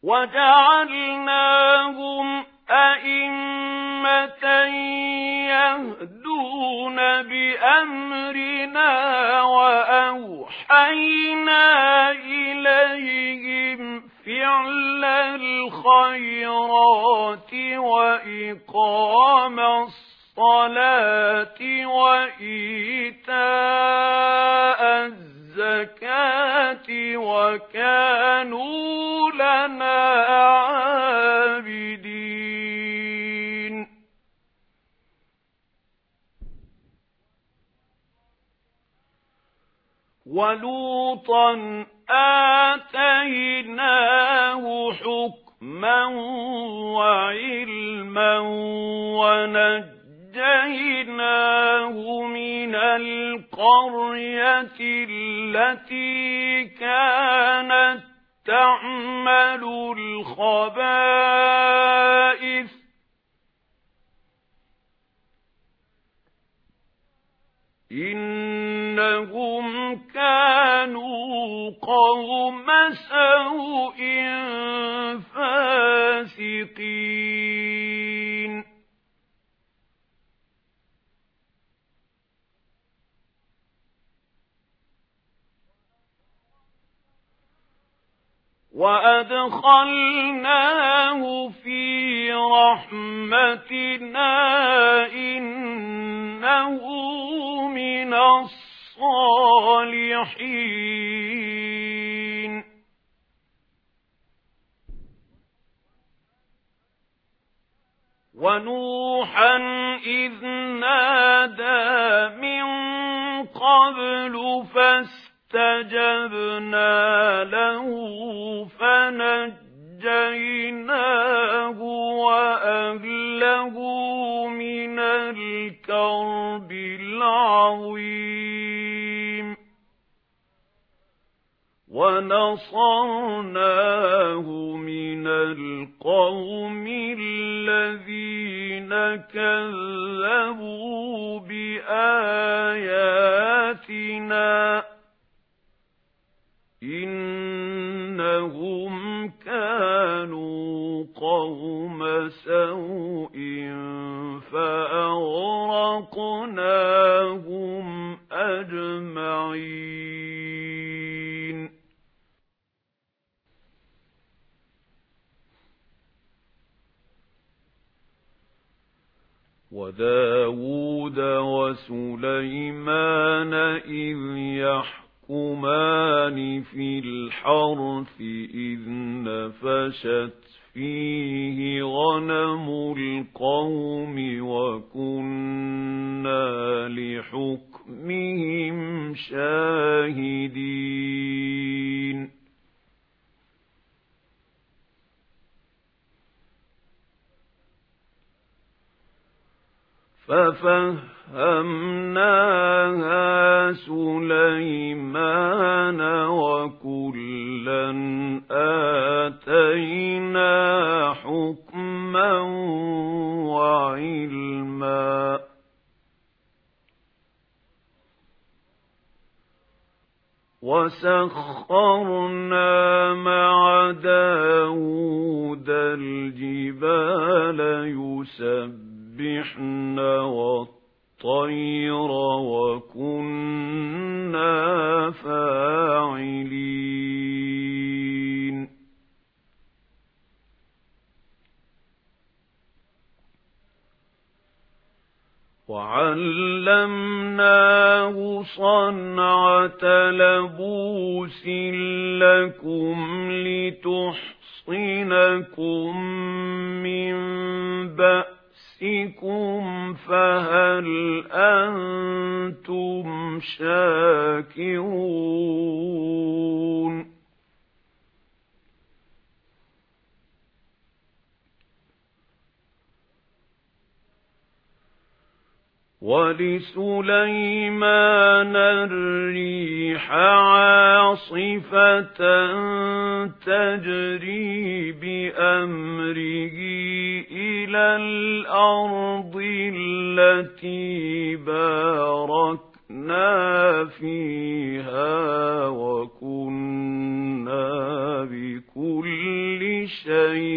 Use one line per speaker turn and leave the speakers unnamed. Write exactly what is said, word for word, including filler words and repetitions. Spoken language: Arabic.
وجعلناهم أئمة يهدون بأمرنا وأوحينا إليهم فعل الخيرات وإقام الصلاة وإيتاء الزكاة وكانوا لنا عابدين. ولوطا آتيناه حكما وعلما ونجيناه من القرية التي كانت تعمل الخبائث إنهم كانوا قوم سوء فاسقين. وأدخلناه في رحمتنا إنه من الصالحين. ونوحا إذ نادى من قبل فاستجبنا له فنجيناه وأهله من الكرب العظيم ونصرناه من القوم الذين كذبوا بآياتنا إنهم كانوا قوم سوء فأغرقناهم أجمعين. وداود وسليمان إذ يحكمان في الحرث إذ نفشت فيه غنم القوم وكنا لحكمهم شاهدين. ففهمناها سليمان وكلا آتينا حكما وعلما وسخرنا مع داود الجبال يسبحن والطير وكنا فاعلين. وعلمناه صنعة لبوس لكم لتحصنكم من بأسكم فهل أنتم شاكرون. ولسليمان الريح عاصفة تجري بأمره إلى الأرض التي باركنا فيها وكنا بكل شيء